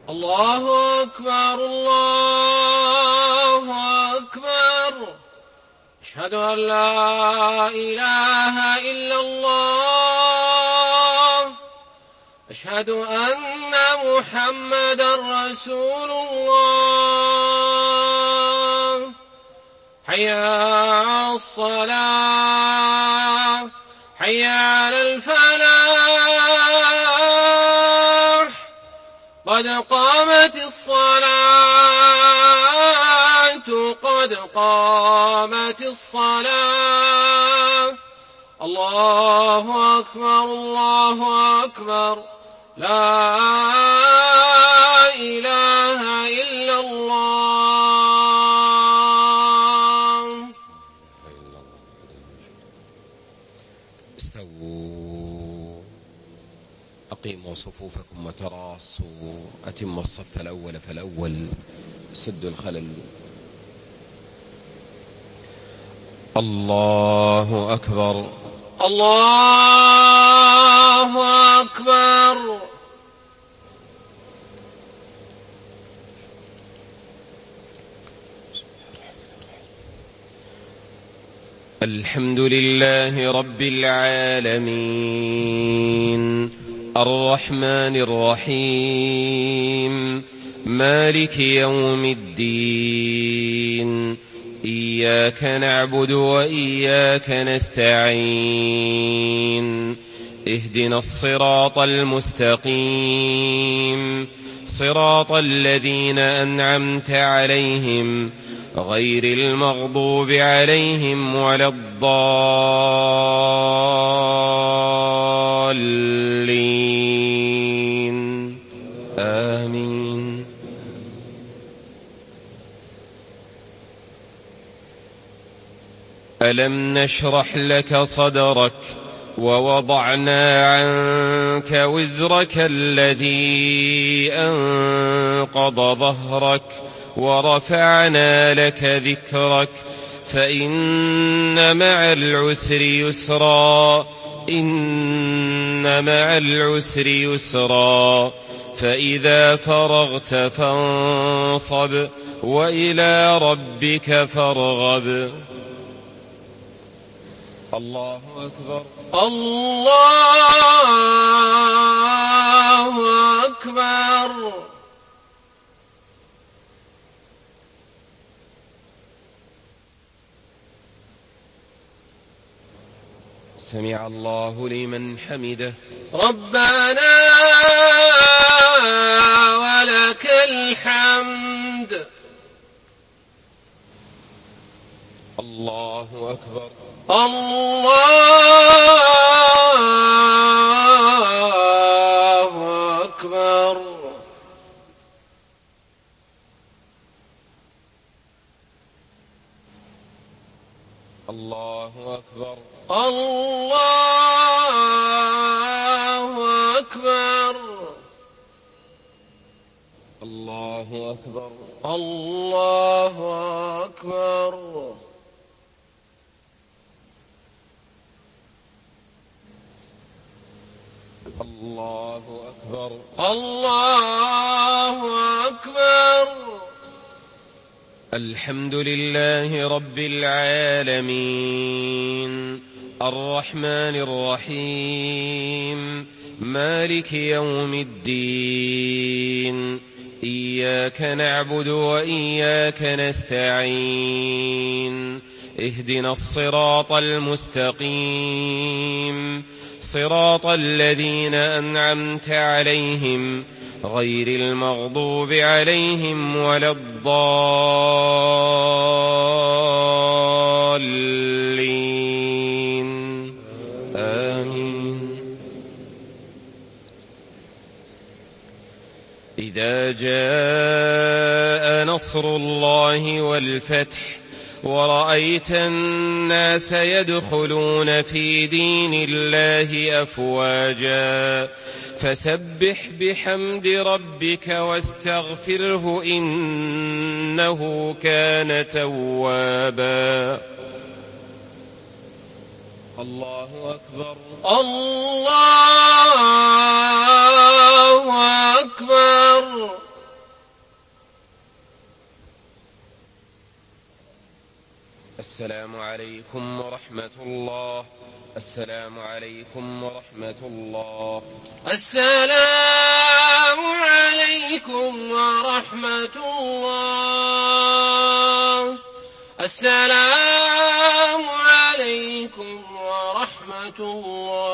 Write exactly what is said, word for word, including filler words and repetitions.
الله أكبر الله أكبر. أشهد أن لا إله إلا الله. أشهد أن محمدا رسول الله. حي على الصلاة حي على الفلاح. قد قامت الصلاة قد قامت الصلاة. الله أكبر الله أكبر. لا إله إلا الله. استووا أقيموا صفوفكم وتراصوا. أتموا الصف الأول فالأول. سدوا الخلل. الله أكبر الله أكبر. الحمد لله رب العالمين الرحمن الرحيم مالك يوم الدين. إياك نعبد وإياك نستعين. اهدنا الصراط المستقيم صراط الذين أنعمت عليهم غير المغضوب عليهم ولا الضالين. آمين. ألم نشرح لك صدرك ووضعنا عنك وزرك الذي أنقض ظهرك ورفعنا لك ذكرك فإن مع العسر يسرا إن مع العسر يسرا. فإذا فرغت فانصب وإلى ربك فارغب. الله أكبر الله أكبر. سمع الله لمن حمده. ربنا ولك الحمد. الله أكبر الله أكبر. الله أكبر الله أكبر. الله أكبر الله أكبر. الله أكبر الله أكبر. الحمد لله رب العالمين الرحمن الرحيم مالك يوم الدين. إياك نعبد وإياك نستعين. اهدنا الصراط المستقيم صراط الذين أنعمت عليهم غير المغضوب عليهم ولا الضالين. آمين. إذا جاء نصر الله والفتح ورأيت الناس يدخلون في دين الله أفواجا فسبح بحمد ربك واستغفره إنه كان توابا. الله أكبر الله أكبر. السلام عليكم ورحمة الله. السلام عليكم ورحمة الله. السلام عليكم ورحمة الله. السلام عليكم ورحمة الله.